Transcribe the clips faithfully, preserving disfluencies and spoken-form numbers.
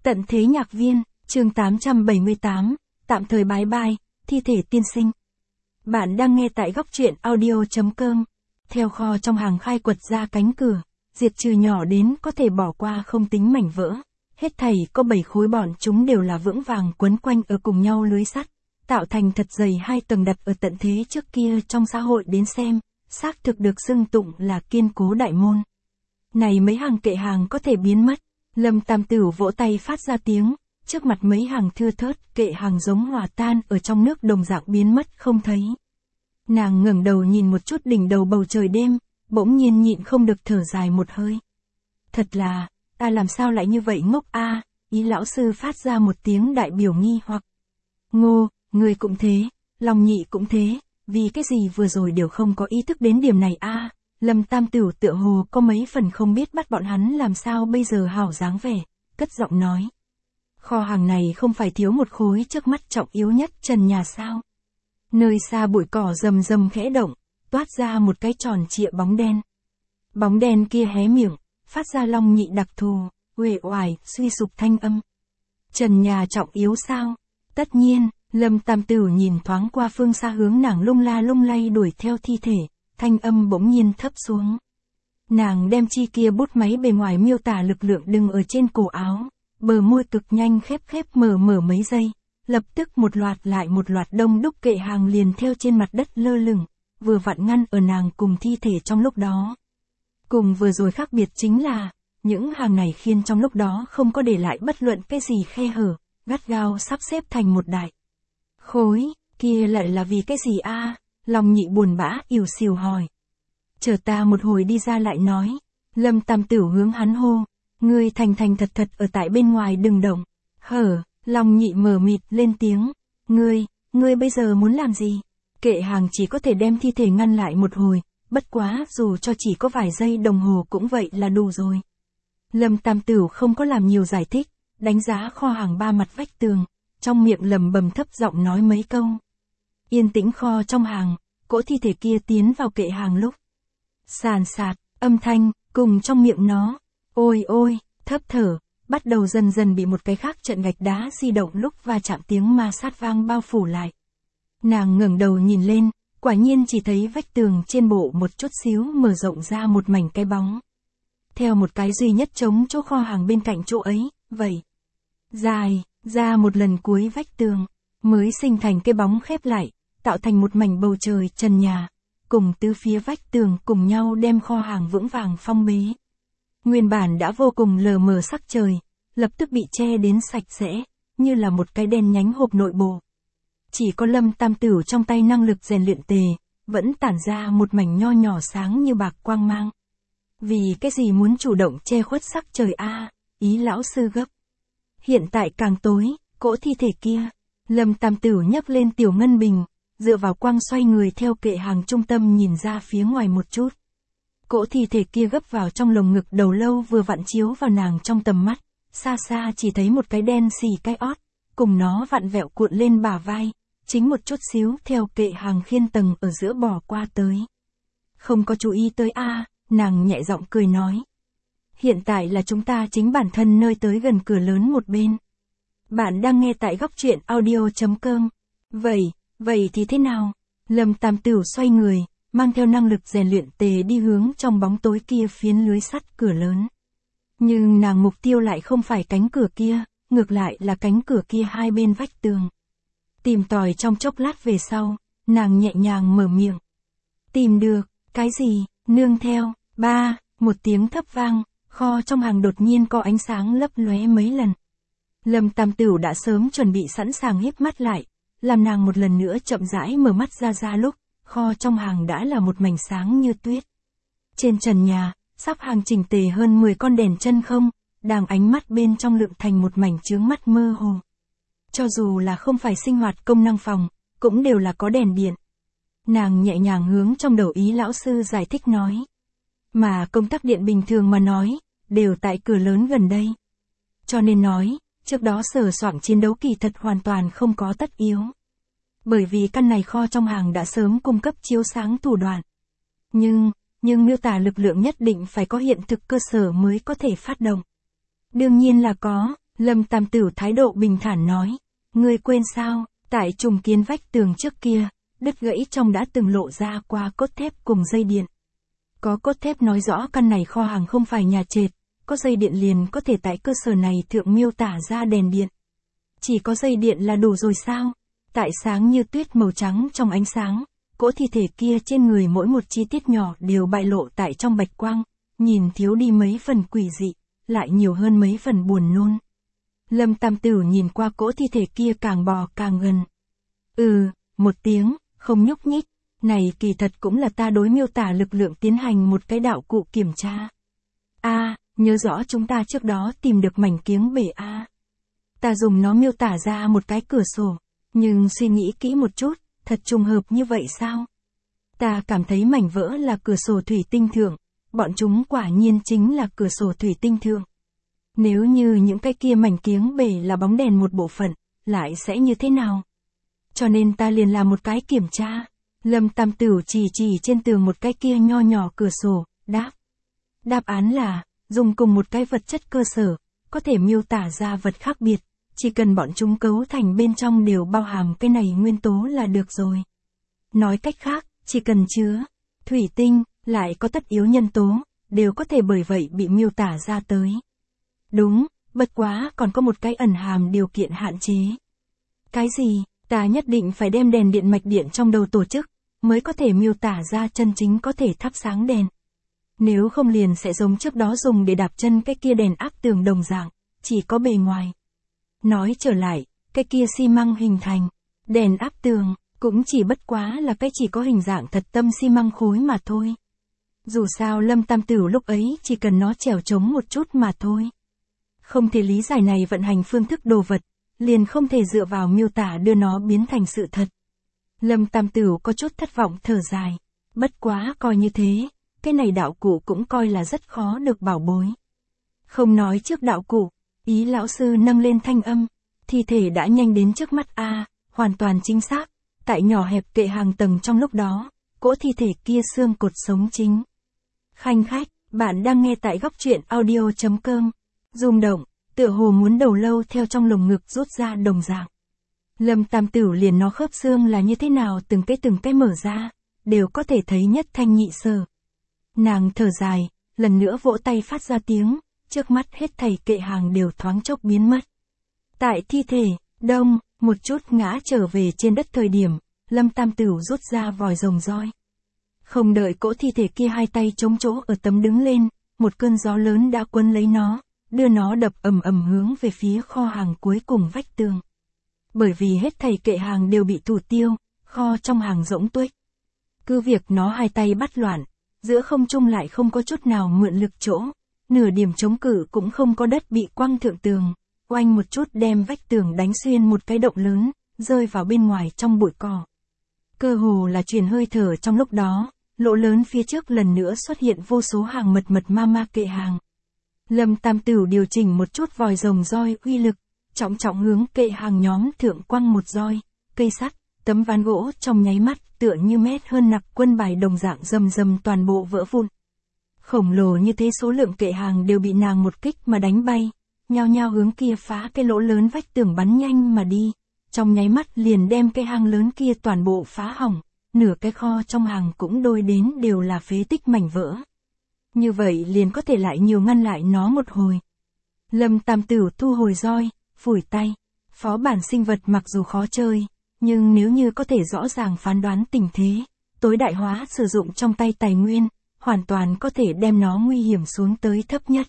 Tận thế nhạc viên, chương tám trăm bảy mươi tám, tạm thời bái bai, thi thể tiên sinh. Bạn đang nghe tại góc truyện audio chấm com. Theo kho trong hàng khai quật ra cánh cửa, diệt trừ nhỏ đến có thể bỏ qua không tính mảnh vỡ. Hết thảy có bảy khối bọn chúng đều là vững vàng quấn quanh ở cùng nhau lưới sắt, tạo thành thật dày hai tầng đặt ở tận thế trước kia trong xã hội đến xem, xác thực được xưng tụng là kiên cố đại môn. Này mấy hàng kệ hàng có thể biến mất. Lâm Tam Tửu vỗ tay phát ra tiếng, trước mặt mấy hàng thưa thớt kệ hàng giống hòa tan ở trong nước đồng dạng biến mất không thấy. Nàng ngẩng đầu nhìn một chút đỉnh đầu bầu trời đêm, bỗng nhiên nhịn không được thở dài một hơi. Thật là, ta làm sao lại như vậy ngốc a? Ý lão sư phát ra một tiếng đại biểu nghi hoặc. Ngô, người cũng thế, Long Nhị cũng thế, vì cái gì vừa rồi đều không có ý thức đến điểm này a? Lâm Tam Tửu tựa hồ có mấy phần không biết bắt bọn hắn làm sao bây giờ hảo dáng vẻ, cất giọng nói. Kho hàng này không phải thiếu một khối trước mắt trọng yếu nhất trần nhà sao? Nơi xa bụi cỏ rầm rầm khẽ động, toát ra một cái tròn trịa bóng đen. Bóng đen kia hé miệng, phát ra Long Nhị đặc thù, uể oải, suy sụp thanh âm. Trần nhà trọng yếu sao? Tất nhiên, Lâm Tam Tửu nhìn thoáng qua phương xa hướng nàng lung la lung lay đuổi theo thi thể. Thanh âm bỗng nhiên thấp xuống. Nàng đem chi kia bút máy bề ngoài miêu tả lực lượng đừng ở trên cổ áo, bờ môi cực nhanh khép khép mở mở mấy giây, lập tức một loạt lại một loạt đông đúc kệ hàng liền theo trên mặt đất lơ lửng, vừa vặn ngăn ở nàng cùng thi thể trong lúc đó. Cùng vừa rồi khác biệt chính là, những hàng này khiên trong lúc đó không có để lại bất luận cái gì khe hở, gắt gao sắp xếp thành một đại khối, kia lại là vì cái gì a? Long Nhị buồn bã ỉu xìu hỏi. Chờ ta một hồi đi ra lại nói. Lâm Tam Tửu hướng hắn hô. Ngươi thành thành thật thật ở tại bên ngoài đừng động. Hở, Long Nhị mờ mịt lên tiếng. Ngươi, ngươi bây giờ muốn làm gì? Kệ hàng chỉ có thể đem thi thể ngăn lại một hồi. Bất quá dù cho chỉ có vài giây đồng hồ cũng vậy là đủ rồi. Lâm Tam Tửu không có làm nhiều giải thích. Đánh giá kho hàng ba mặt vách tường. Trong miệng lầm bầm thấp giọng nói mấy câu. Yên tĩnh kho trong hàng, cỗ thi thể kia tiến vào kệ hàng lúc. Sàn sạt, âm thanh, cùng trong miệng nó. Ôi ôi, thấp thở, bắt đầu dần dần bị một cái khác trận gạch đá di động lúc va chạm tiếng ma sát vang bao phủ lại. Nàng ngẩng đầu nhìn lên, quả nhiên chỉ thấy vách tường trên bộ một chút xíu mở rộng ra một mảnh cái bóng. Theo một cái duy nhất chống chỗ kho hàng bên cạnh chỗ ấy, vậy. Dài, ra một lần cuối vách tường, mới sinh thành cái bóng khép lại. Tạo thành một mảnh bầu trời trần nhà, cùng tứ phía vách tường cùng nhau đem kho hàng vững vàng phong bế. Nguyên bản đã vô cùng lờ mờ sắc trời, lập tức bị che đến sạch sẽ, như là một cái đen nhánh hộp nội bộ. Chỉ có Lâm Tam Tửu trong tay năng lực rèn luyện tề, vẫn tản ra một mảnh nho nhỏ sáng như bạc quang mang. Vì cái gì muốn chủ động che khuất sắc trời a? Ý lão sư gấp. Hiện tại càng tối, cỗ thi thể kia, Lâm Tam Tửu nhấc lên tiểu ngân bình. Dựa vào quang xoay người theo kệ hàng trung tâm nhìn ra phía ngoài một chút. Cỗ thi thể kia gấp vào trong lồng ngực đầu lâu vừa vặn chiếu vào nàng trong tầm mắt. Xa xa chỉ thấy một cái đen xì cái ót, cùng nó vặn vẹo cuộn lên bả vai, chính một chút xíu theo kệ hàng khiên tầng ở giữa bỏ qua tới. Không có chú ý tới a, nàng nhẹ giọng cười nói. Hiện tại là chúng ta chính bản thân nơi tới gần cửa lớn một bên. Bạn đang nghe tại góc truyện audio chấm com. Vậy. Vậy thì thế nào? Lâm Tam Tửu xoay người, mang theo năng lực rèn luyện tề đi hướng trong bóng tối kia phiến lưới sắt cửa lớn. Nhưng nàng mục tiêu lại không phải cánh cửa kia, ngược lại là cánh cửa kia hai bên vách tường. Tìm tòi trong chốc lát về sau, nàng nhẹ nhàng mở miệng. Tìm được, cái gì? Nương theo, ba, một tiếng thấp vang, kho trong hàng đột nhiên có ánh sáng lấp lóe mấy lần. Lâm Tam Tửu đã sớm chuẩn bị sẵn sàng híp mắt lại. Làm nàng một lần nữa chậm rãi mở mắt ra ra lúc, kho trong hàng đã là một mảnh sáng như tuyết. Trên trần nhà, sắp hàng chỉnh tề hơn mười con đèn chân không, đang ánh mắt bên trong lượng thành một mảnh chướng mắt mơ hồ. Cho dù là không phải sinh hoạt công năng phòng, cũng đều là có đèn điện. Nàng nhẹ nhàng hướng trong đầu ý lão sư giải thích nói. Mà công tắc điện bình thường mà nói, đều tại cửa lớn gần đây. Cho nên nói, trước đó sở soảng chiến đấu kỳ thật hoàn toàn không có tất yếu. Bởi vì căn này kho trong hàng đã sớm cung cấp chiếu sáng thủ đoạn. Nhưng, nhưng miêu tả lực lượng nhất định phải có hiện thực cơ sở mới có thể phát động. Đương nhiên là có, Lâm Tam Tửu thái độ bình thản nói. Ngươi quên sao, tại trùng kiến vách tường trước kia, đứt gãy trong đã từng lộ ra qua cốt thép cùng dây điện. Có cốt thép nói rõ căn này kho hàng không phải nhà trệt, có dây điện liền có thể tại cơ sở này thượng miêu tả ra đèn điện. Chỉ có dây điện là đủ rồi sao? Tại sáng như tuyết màu trắng trong ánh sáng, cỗ thi thể kia trên người mỗi một chi tiết nhỏ đều bại lộ tại trong bạch quang, nhìn thiếu đi mấy phần quỷ dị, lại nhiều hơn mấy phần buồn nôn. Lâm Tam Tửu nhìn qua cỗ thi thể kia càng bò càng gần. Ừ, một tiếng, không nhúc nhích, này kỳ thật cũng là ta đối miêu tả lực lượng tiến hành một cái đạo cụ kiểm tra. A, à, nhớ rõ chúng ta trước đó tìm được mảnh kiếng bể A. À. Ta dùng nó miêu tả ra một cái cửa sổ, nhưng suy nghĩ kỹ một chút, thật trùng hợp như vậy sao? Ta cảm thấy mảnh vỡ là cửa sổ thủy tinh thượng, bọn chúng quả nhiên chính là cửa sổ thủy tinh thượng. Nếu như những cái kia mảnh kiếng bể là bóng đèn một bộ phận, lại sẽ như thế nào? Cho nên ta liền làm một cái kiểm tra. Lâm Tam Tửu chỉ chỉ trên tường một cái kia nho nhỏ cửa sổ, đáp. Đáp án là, dùng cùng một cái vật chất cơ sở, có thể miêu tả ra vật khác biệt, chỉ cần bọn chúng cấu thành bên trong đều bao hàm cái này nguyên tố là được rồi. Nói cách khác, chỉ cần chứa thủy tinh, lại có tất yếu nhân tố, đều có thể bởi vậy bị miêu tả ra tới. Đúng, bất quá còn có một cái ẩn hàm điều kiện hạn chế. Cái gì? Ta nhất định phải đem đèn điện mạch điện trong đầu tổ chức, mới có thể miêu tả ra chân chính có thể thắp sáng đèn. Nếu không liền sẽ giống trước đó dùng để đạp chân cái kia đèn áp tường đồng dạng, chỉ có bề ngoài. Nói trở lại, cái kia xi măng hình thành, đèn áp tường, cũng chỉ bất quá là cái chỉ có hình dạng thật tâm xi măng khối mà thôi. Dù sao Lâm Tam Tửu lúc ấy chỉ cần nó trèo trống một chút mà thôi. Không thể lý giải này vận hành phương thức đồ vật, liền không thể dựa vào miêu tả đưa nó biến thành sự thật. Lâm Tam Tửu có chút thất vọng thở dài. Bất quá coi như thế, cái này đạo cụ cũng coi là rất khó được bảo bối. Không nói trước đạo cụ, Ý lão sư nâng lên thanh âm, thi thể đã nhanh đến trước mắt a, à, hoàn toàn chính xác, tại nhỏ hẹp kệ hàng tầng trong lúc đó, cỗ thi thể kia xương cột sống chính. Khanh khách, bạn đang nghe tại góc truyện audio chấm com. Rung động, tựa hồ muốn đầu lâu theo trong lồng ngực rút ra đồng dạng. Lâm Tam Tửu liền nó khớp xương là như thế nào từng cái từng cái mở ra, đều có thể thấy nhất thanh nhị sở. Nàng thở dài, lần nữa vỗ tay phát ra tiếng, trước mắt hết thảy kệ hàng đều thoáng chốc biến mất. Tại thi thể, đông, một chút ngã trở về trên đất thời điểm, Lâm Tam Tửu rút ra vòi rồng roi. Không đợi cỗ thi thể kia hai tay chống chỗ ở tấm đứng lên, một cơn gió lớn đã cuốn lấy nó, đưa nó đập ầm ầm hướng về phía kho hàng cuối cùng vách tường. Bởi vì hết thảy kệ hàng đều bị thủ tiêu, kho trong hàng rỗng tuếch. Cứ việc nó hai tay bắt loạn, giữa không trung lại không có chút nào mượn lực chỗ, nửa điểm chống cự cũng không có, đất bị quăng thượng tường, oanh một chút đem vách tường đánh xuyên một cái động lớn, rơi vào bên ngoài trong bụi cỏ. Cơ hồ là truyền hơi thở trong lúc đó, lỗ lớn phía trước lần nữa xuất hiện vô số hàng mật mật ma ma kệ hàng. Lâm Tam Tửu điều chỉnh một chút vòi rồng roi uy lực, trọng trọng hướng kệ hàng nhóm thượng quăng một roi, cây sắt, tấm ván gỗ trong nháy mắt tựa như mét hơn nặc quân bài đồng dạng rầm rầm toàn bộ vỡ vụn. Khổng lồ như thế số lượng kệ hàng đều bị nàng một kích mà đánh bay, nhao nhao hướng kia phá cái lỗ lớn vách tường bắn nhanh mà đi, trong nháy mắt liền đem cái hang lớn kia toàn bộ phá hỏng, nửa cái kho trong hàng cũng đôi đến đều là phế tích mảnh vỡ. Như vậy liền có thể lại nhiều ngăn lại nó một hồi. Lâm Tam Tửu thu hồi roi, phủi tay, phó bản sinh vật mặc dù khó chơi, nhưng nếu như có thể rõ ràng phán đoán tình thế, tối đại hóa sử dụng trong tay tài nguyên, hoàn toàn có thể đem nó nguy hiểm xuống tới thấp nhất.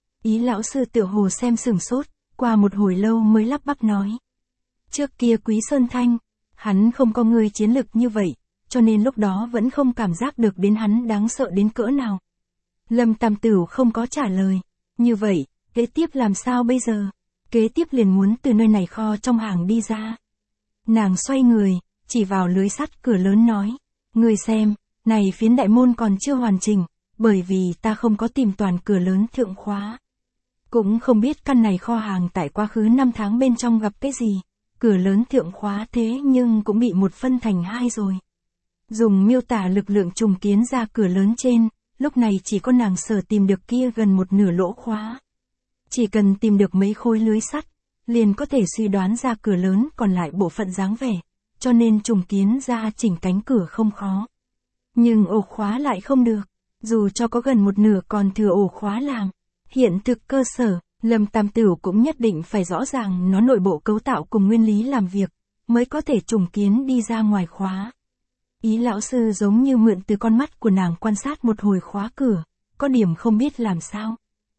Ý lão sư tựa hồ xem sửng sốt, qua một hồi lâu mới lắp bắp nói. Trước kia Quý Sơn Thanh, hắn không có người chiến lực như vậy, cho nên lúc đó vẫn không cảm giác được đến hắn đáng sợ đến cỡ nào. Lâm Tam Tửu không có trả lời. Như vậy, kế tiếp làm sao bây giờ? Kế tiếp liền muốn từ nơi này kho trong hàng đi ra. Nàng xoay người, chỉ vào lưới sắt cửa lớn nói. Người xem, này phiến đại môn còn chưa hoàn chỉnh, bởi vì ta không có tìm toàn cửa lớn thượng khóa. Cũng không biết căn này kho hàng tại quá khứ năm tháng bên trong gặp cái gì. Cửa lớn thượng khóa thế nhưng cũng bị một phân thành hai rồi. Dùng miêu tả lực lượng trùng kiến ra cửa lớn trên, lúc này chỉ có nàng sở tìm được kia gần một nửa lỗ khóa. Chỉ cần tìm được mấy khối lưới sắt, liền có thể suy đoán ra cửa lớn còn lại bộ phận dáng vẻ, cho nên trùng kiến ra chỉnh cánh cửa không khó. Nhưng ổ khóa lại không được, dù cho có gần một nửa còn thừa ổ khóa làm. Hiện thực cơ sở, Lâm Tam Tửu cũng nhất định phải rõ ràng nó nội bộ cấu tạo cùng nguyên lý làm việc, mới có thể trùng kiến đi ra ngoài khóa. Ý lão sư giống như mượn từ con mắt của nàng quan sát một hồi khóa cửa, có điểm không biết làm sao.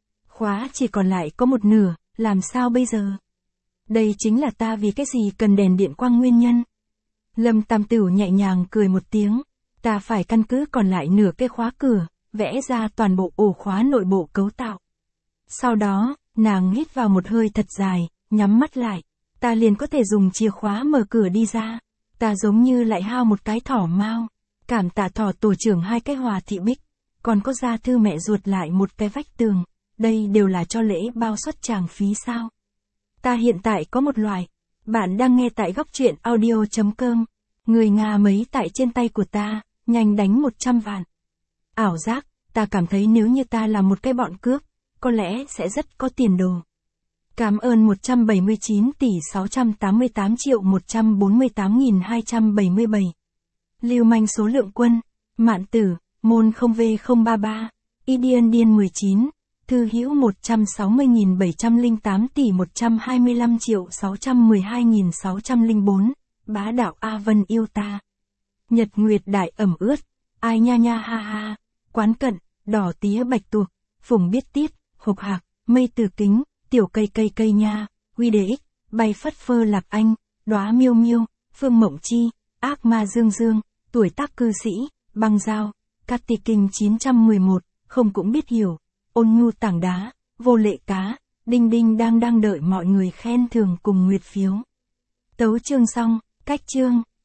Khóa chỉ còn lại có một nửa, làm sao bây giờ? Đây chính là ta vì cái gì cần đèn điện quang nguyên nhân. Lâm Tam Tửu nhẹ nhàng cười một tiếng, ta phải căn cứ còn lại nửa cái khóa cửa, vẽ ra toàn bộ ổ khóa nội bộ cấu tạo. Sau đó, nàng hít vào một hơi thật dài, nhắm mắt lại, ta liền có thể dùng chìa khóa mở cửa đi ra. Ta giống như lại hao một cái thỏ mao, cảm tạ thỏ tổ trưởng hai cái hòa thị bích, còn có gia thư mẹ ruột lại một cái vách tường, đây đều là cho lễ bao suất tràng phí sao. Ta hiện tại có một loại, bạn đang nghe tại góc truyện audio chấm com, người Nga mấy tại trên tay của ta, nhanh đánh một trăm vạn. Ảo giác, ta cảm thấy nếu như ta là một cái bọn cướp, có lẽ sẽ rất có tiền đồ. Cảm ơn một trăm bảy mươi chín tỷ sáu trăm tám mươi tám triệu một trăm bốn mươi tám nghìn hai trăm bảy mươi bảy. Lưu manh số lượng quân, Mạn Tử, môn không V không ba ba, Idian Điên mười chín, thư hữu một trăm sáu mươi nghìn bảy trăm lẻ tám tỷ một trăm hai mươi lăm triệu sáu trăm mười hai nghìn sáu trăm lẻ bốn, bá đạo A Vân yêu ta. Nhật Nguyệt Đại ẩm ướt, ai nha nha ha ha, quán cận, đỏ tía bạch tuộc, phùng biết tiết, hộp hạc, mây từ kính, tiểu cây cây cây nha, quy đề ích, bay phất phơ lạc anh, đóa miêu miêu, phương mộng chi, ác ma dương dương, tuổi tác cư sĩ, băng dao, cát tì kinh chín trăm mười một, không cũng biết hiểu, ôn nhu tảng đá, vô lệ cá, đinh đinh đang đang đợi mọi người khen thưởng cùng nguyệt phiếu. Tấu chương xong, cách chương.